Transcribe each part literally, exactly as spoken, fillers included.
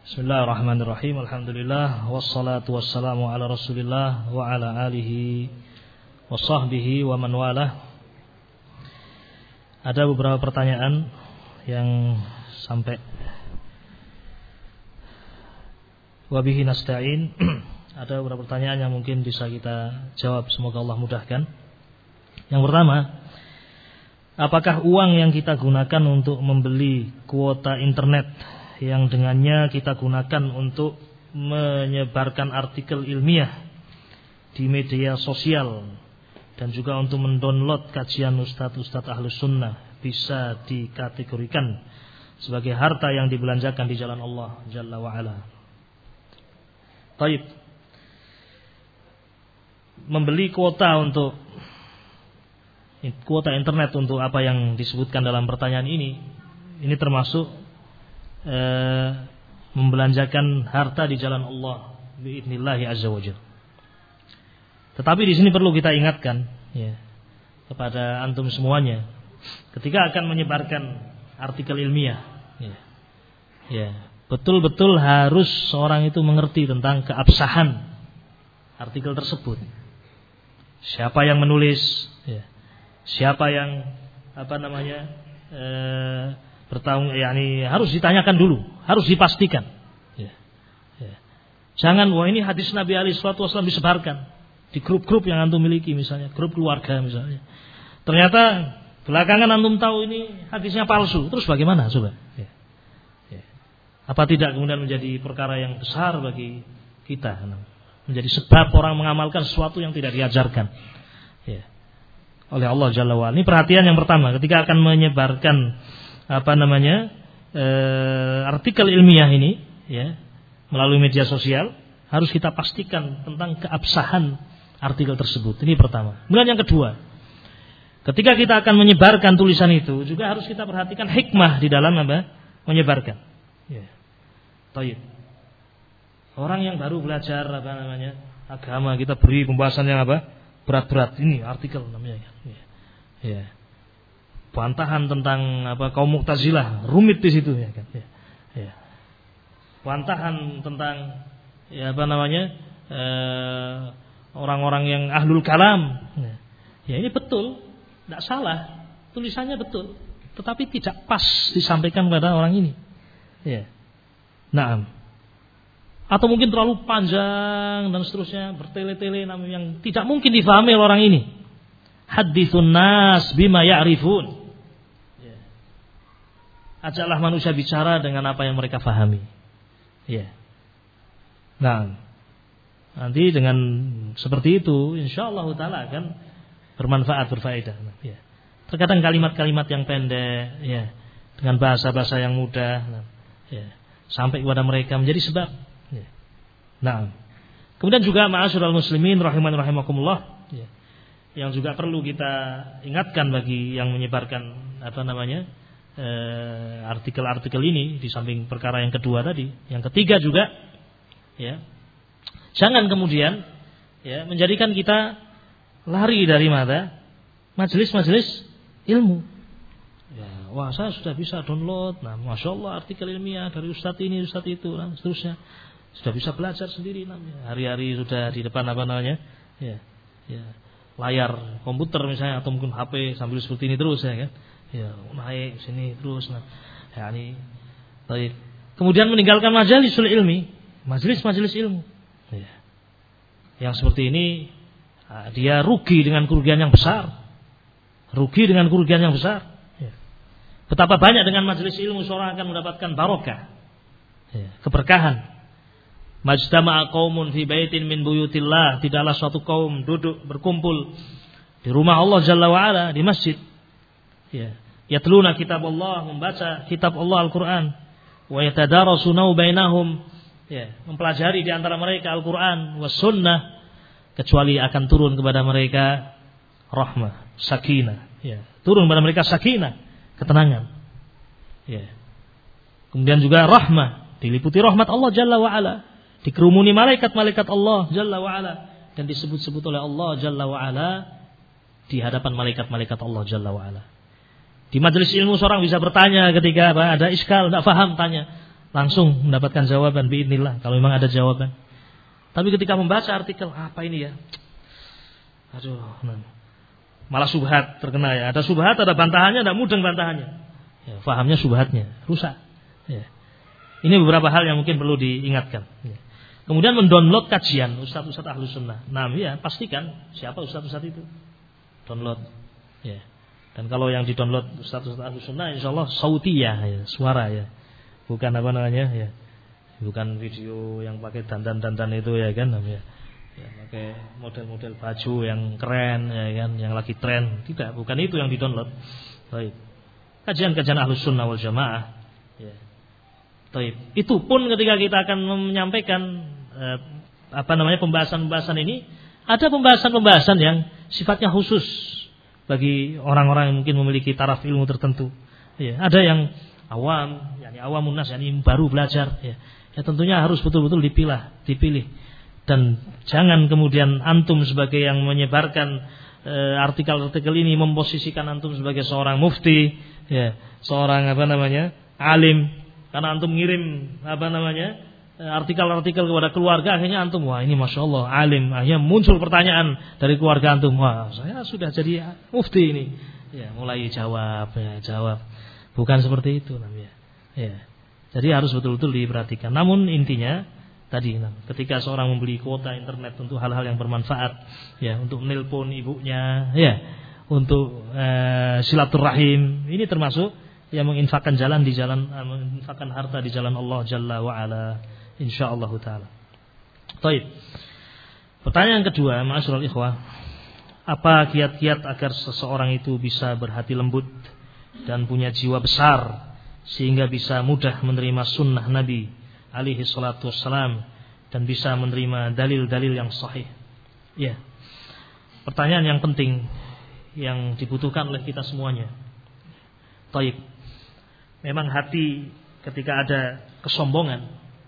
Bismillahirrahmanirrahim. Alhamdulillah wassalatu wassalamu ala Rasulillah wa ala alihi wa sahbihi wa man walah. Ada beberapa pertanyaan yang sampai wa bihi nasta'in. Ada beberapa pertanyaan yang mungkin bisa kita jawab, semoga Allah mudahkan. Yang pertama, apakah uang yang kita gunakan untuk membeli kuota internet yang dengannya kita gunakan untuk menyebarkan artikel ilmiah di media sosial dan juga untuk mendownload kajian ustadz-ustadz ahlus sunnah bisa dikategorikan sebagai harta yang dibelanjakan di jalan Allah Jalla wa'ala? Baik, membeli kuota untuk kuota internet untuk apa yang disebutkan dalam pertanyaan ini, ini termasuk E, membelanjakan harta di jalan Allah biidnillahi azza wajalla. Tetapi di sini perlu kita ingatkan ya, kepada antum semuanya, ketika akan menyebarkan artikel ilmiah ya, ya, betul-betul harus seorang itu mengerti tentang keabsahan artikel tersebut. Siapa yang menulis ya, siapa yang apa namanya e, bertanggung, yakni harus ditanyakan dulu, harus dipastikan. Ya, ya. Jangan wah ini hadis Nabi alaihi wasallam disebarkan di grup-grup yang antum miliki, misalnya grup keluarga misalnya. Ternyata belakangan antum tahu ini hadisnya palsu, terus bagaimana coba? Ya, ya. Apa tidak kemudian menjadi perkara yang besar bagi kita, menjadi sebab orang mengamalkan sesuatu yang tidak diajarkan ya, oleh Allah Jalla wa'ala. Ini perhatian yang pertama ketika akan menyebarkan apa namanya e, artikel ilmiah ini ya melalui media sosial, harus kita pastikan tentang keabsahan artikel tersebut. Ini pertama. Kemudian yang kedua, ketika kita akan menyebarkan tulisan itu juga harus kita perhatikan hikmah di dalam apa menyebarkan. Ya. Baik. Orang yang baru belajar apa namanya agama, kita beri pembahasan yang apa berat-berat, ini artikel namanya. Ya. Ya. Bantahan tentang apa kaum Mu'tazilah, rumit di situ ya kan. Ya. Ya. Bantahan tentang ya apa namanya eh, orang-orang yang ahlul kalam. Ya. Ya ini betul, tidak salah, tulisannya betul, tetapi tidak pas disampaikan kepada orang ini. Ya. Naam. Atau mungkin terlalu panjang dan seterusnya, bertele-tele yang tidak mungkin difahami oleh orang ini. Haditsun nas bima ya'rifun. Ajaklah manusia bicara dengan apa yang mereka fahami. Ya. Nah, nanti dengan seperti itu, insyaallah taala akan bermanfaat, berfaedah. Ya. Terkadang kalimat-kalimat yang pendek, ya, dengan bahasa-bahasa yang mudah, ya, sampai kepada mereka menjadi sebab. Ya. Nah, kemudian juga ma'asyiral muslimin rahiman rahimakumullah, ya, yang juga perlu kita ingatkan bagi yang menyebarkan apa namanya artikel-artikel ini, di samping perkara yang kedua tadi, yang ketiga juga ya, jangan kemudian ya menjadikan kita lari dari mana majelis-majelis ilmu ya, wah saya sudah bisa download, nah masya Allah artikel ilmiah dari ustadz ini ustadz itu dan seterusnya, sudah bisa belajar sendiri, nah, hari-hari sudah di depan apa namanya ya, ya layar komputer misalnya atau mungkin H P sambil seperti ini terus ya kan. Ya, naik sini terus nah. Ya, ini baik. Kemudian meninggalkan majalisul ilmi, majelis-majelis ilmu. Ya. Yang seperti ini dia rugi dengan kerugian yang besar. Rugi dengan kerugian yang besar. Ya. Betapa banyak dengan majelis ilmu seorang akan mendapatkan barokah. Ya, keberkahan. Majtama'a qaumun fi baitin min buyutillah, tidaklah suatu kaum duduk berkumpul di rumah Allah Jalla wa Ala, di masjid. Ya. Yatluna kitab Allah, membaca kitab Allah Al-Quran, wa yatadarasunahu bainahum, ya, mempelajari di antara mereka Al-Quran was sunnah, kecuali akan turun kepada mereka rahmah, sakinah, ya, turun kepada mereka sakinah, ketenangan, ya. Kemudian juga rahmah, diliputi rahmat Allah Jalla wa Ala, dikerumuni malaikat-malaikat Allah Jalla wa Ala, dan disebut-sebut oleh Allah Jalla wa Ala di hadapan malaikat-malaikat Allah Jalla wa Ala. Di majelis ilmu seorang bisa bertanya ketika apa, ada iskal, tidak faham, tanya. langsung mendapatkan jawaban biidznillah kalau memang ada jawaban. Tapi ketika membaca artikel apa ini ya? Aduh, malah subhat terkena ya. Ada subhat, ada bantahannya, ada mudeng bantahannya. Ya, fahamnya subhatnya rusak. Ya. Ini beberapa hal yang mungkin perlu diingatkan. Ya. Kemudian mendownload kajian ustaz-ustaz Ahlus Sunnah. Nah, ya pastikan siapa ustaz-ustaz itu. Download. Ya. Dan kalau yang di-download ustaz-ustaz Ahlus Sunnah insyaallah sautiyah ya, suara ya. Bukan apa namanya ya. Bukan video yang pakai dandan-dandan itu ya kan ya. Ya, pakai model-model baju yang keren ya kan, yang lagi tren. Tidak, bukan itu yang di-download. Baik. Kajian-kajian Ahlus Sunnah wal Jamaah. Ya. Baik. Itu pun ketika kita akan menyampaikan eh, apa namanya pembahasan-pembahasan ini, ada pembahasan-pembahasan yang sifatnya khusus bagi orang-orang yang mungkin memiliki taraf ilmu tertentu. Ya, ada yang awam, yakni awamun nas, yakni baru belajar. Ya. Ya tentunya harus betul-betul dipilah, dipilih. Dan jangan kemudian antum sebagai yang menyebarkan eh, artikel-artikel ini memposisikan antum sebagai seorang mufti, ya, seorang apa namanya alim. Karena antum ngirim apa namanya artikel-artikel kepada keluarga, akhirnya antum wah ini masya Allah alim, akhirnya muncul pertanyaan dari keluarga antum, wah saya sudah jadi mufti ini, ya mulai jawab, ya jawab, bukan seperti itu namanya, ya. Jadi harus betul-betul diperhatikan. Namun intinya tadi, nah, ketika seorang membeli kuota internet untuk hal-hal yang bermanfaat, ya untuk menelpon ibunya, ya untuk eh, silaturahim, ini termasuk yang menginfakkan jalan di jalan, menginfakkan harta di jalan Allah Jalla wa Ala, insyaallah taala. Baik. Pertanyaan kedua, ma'asyiral ikhwah, apa kiat-kiat agar seseorang itu bisa berhati lembut dan punya jiwa besar sehingga bisa mudah menerima sunnah Nabi alaihi salatu wassalam dan bisa menerima dalil-dalil yang sahih? Ya. Pertanyaan yang penting yang dibutuhkan oleh kita semuanya. Baik. Memang hati ketika ada kesombongan,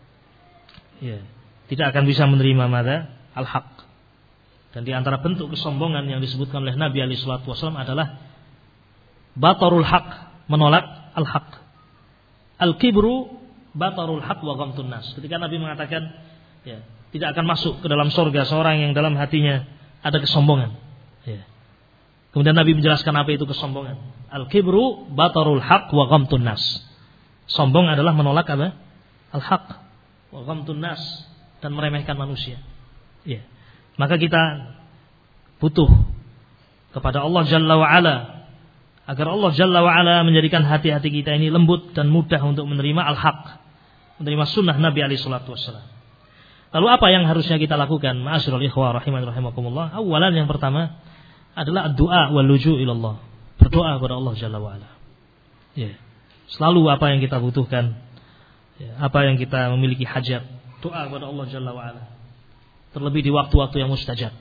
ya, tidak akan bisa menerima mada al-haq. Dan di antara bentuk kesombongan yang disebutkan oleh Nabi alaihi salatu wasallam adalah batarul haq, menolak al-haq. Al-kibru batarul haq wa ghamtun nas. Ketika Nabi mengatakan, ya, tidak akan masuk ke dalam surga seorang yang dalam hatinya ada kesombongan. Ya. Kemudian Nabi menjelaskan apa itu kesombongan. Al-kibru batarul haq wa ghamtun nas. Sombong adalah menolak apa? Al-haq wa ghamtun nas, dan meremehkan manusia. Ya. Maka kita butuh kepada Allah Jalla wa Ala agar Allah Jalla wa Ala menjadikan hati-hati kita ini lembut dan mudah untuk menerima al-haq, menerima sunnah Nabi alaihi salatu wassalam. Lalu apa yang harusnya kita lakukan? Ma'asyiral ikhwah rahiman rahimakumullah. Awalan, yang pertama adalah doa wal luju' ilallah. Berdoa kepada Allah Jalla wa Ala. Ya. Selalu apa yang kita butuhkan, ya, apa yang kita memiliki hajat, doa kepada Allah Jalla wa Ala. Terlebih di waktu-waktu yang mustajab.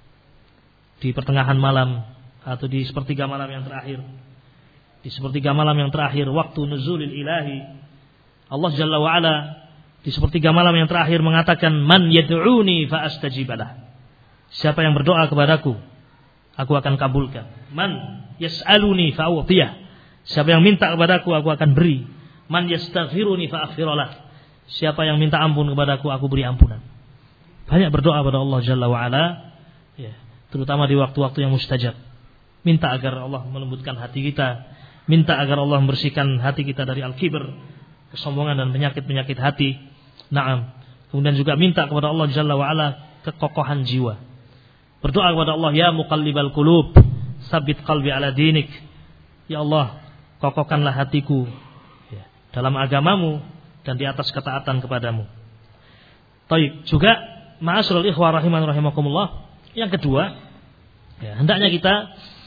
Di pertengahan malam atau di sepertiga malam yang terakhir. Di sepertiga malam yang terakhir waktu nuzulil ilahi, Allah Jalla wa Ala di sepertiga malam yang terakhir mengatakan, man yad'uni fa astajibalah. Siapa yang berdoa kepadaku, aku akan kabulkan. Man yas'aluni fa u'tiyah. Siapa yang minta kepadaku, aku akan beri. Man yastaghfiruni fa aghfiralah. Siapa yang minta ampun kepadaku, aku beri ampunan. Banyak berdoa kepada Allah Jalla wa Ala, ya, terutama di waktu-waktu yang mustajab. Minta agar Allah melembutkan hati kita, minta agar Allah membersihkan hati kita dari al-kibr, kesombongan dan penyakit-penyakit hati. Naam. Kemudian juga minta kepada Allah Jalla wa Ala kekokohan jiwa. Berdoa kepada Allah, ya muqallibal qulub, sabit qalbi ala dinik. Ya Allah, kokohkanlah hatiku, ya, dalam agamamu dan di atas ketaatan kepadamu. Baik, juga ma'asyiral ikhwah rahiman rahimakumullah, yang kedua, ya, hendaknya kita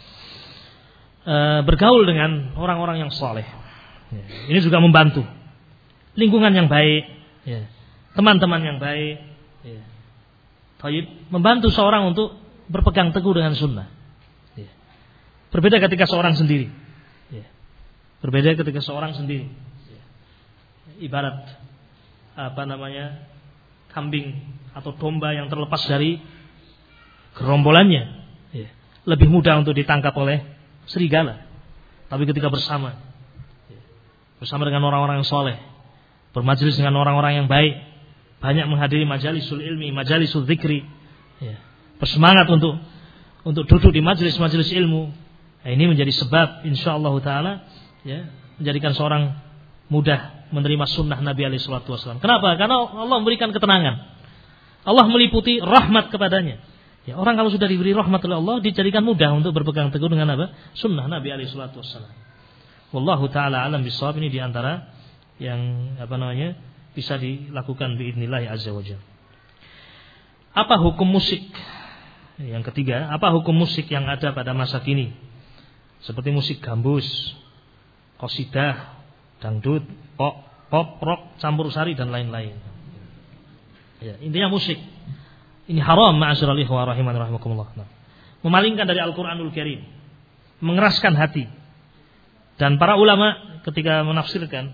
uh, bergaul dengan orang-orang yang saleh. Ya, ini juga membantu. Lingkungan yang baik, ya, teman-teman yang baik, ya, baik, membantu seorang untuk berpegang teguh dengan sunnah. Ya. Berbeda ketika seorang sendiri. Ya. Berbeda ketika seorang sendiri. Ya. Ibarat apa namanya, kambing atau domba yang terlepas dari gerombolannya, ya, lebih mudah untuk ditangkap oleh serigala. Tapi ketika bersama, ya, bersama dengan orang-orang yang soleh, bermajelis dengan orang-orang yang baik, banyak menghadiri majalisul ilmi, majalisul dzikri, ya. Bersemangat untuk untuk duduk di majelis-majelis ilmu. Nah, ini menjadi sebab insyaallah taala ya, menjadikan seorang mudah menerima sunnah Nabi alaihi salatu wasallam. Kenapa? Karena Allah memberikan ketenangan. Allah meliputi rahmat kepadanya. Ya, orang kalau sudah diberi rahmat oleh Allah dijadikan mudah untuk berpegang teguh dengan apa? Sunnah Nabi alaihi salatu wasallam. Wallahu taala alam bisawab. Ini diantara yang apa namanya bisa dilakukan biidznillah azza wajalla. Apa hukum musik? Yang ketiga, apa hukum musik yang ada pada masa kini? Seperti musik gambus, qasidah, dangdut, pop, pop, rock, campur sari dan lain-lain. Ya, intinya musik ini haram ma'asyiral ikhwah rahiman rahimakumullah. Nah, memalingkan dari Al-Qur'anul Karim, mengeraskan hati. Dan para ulama ketika menafsirkan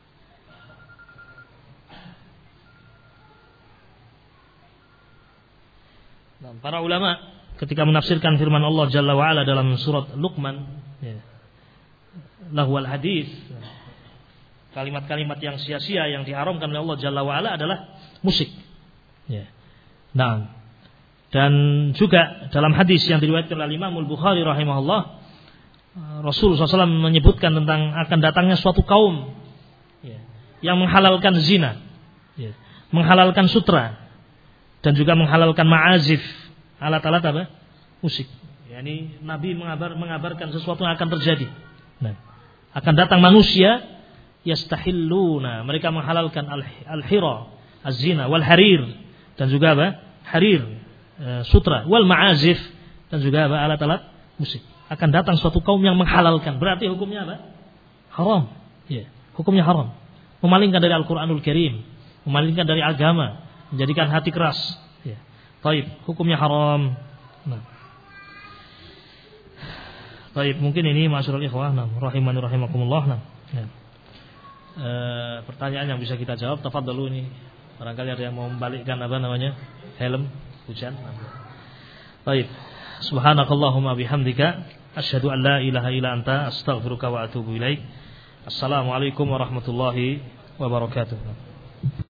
nah, para ulama ketika menafsirkan firman Allah Jalla wa Ala dalam surat Luqman, ya, lahwal hadis, kalimat-kalimat yang sia-sia yang diharamkan oleh Allah Jalla wa Ala adalah musik. Ya. Nah, dan juga dalam hadis yang diriwayatkan oleh Imam Al-Bukhari rahimahullah, Rasulullah shallallahu alaihi wasallam menyebutkan tentang akan datangnya suatu kaum ya, yang menghalalkan zina, ya, menghalalkan sutra, dan juga menghalalkan ma'azif, alat-alat apa? Musik. Ya, ini Nabi mengabar, mengabarkan sesuatu yang akan terjadi. Nah, akan datang manusia yastahilluna, mereka menghalalkan al-hira, az-zina wal harir, dan juga apa? Harir, e, sutra, wal ma'azif, dan juga apa? Alat-alat musik. Akan datang suatu kaum yang menghalalkan. Berarti hukumnya apa? Haram. Ya, hukumnya haram. Memalingkan dari Al-Qur'anul Karim, memalingkan dari agama, menjadikan hati keras. Ya. Baik, hukumnya haram. Nah. Baik, mungkin ini ma'asyiral ikhwah, nah, rahimani rahimakumullah. Nah. Ya. E, pertanyaan yang bisa kita jawab, tafadhalu ini. Barangkali ada yang mau membalikkan apa namanya? Helm hujan. Baik. Subhanakallahumma bihamdika asyhadu an la ilaha illa anta astaghfiruka wa atubu ilaik. Assalamualaikum warahmatullahi wabarakatuh.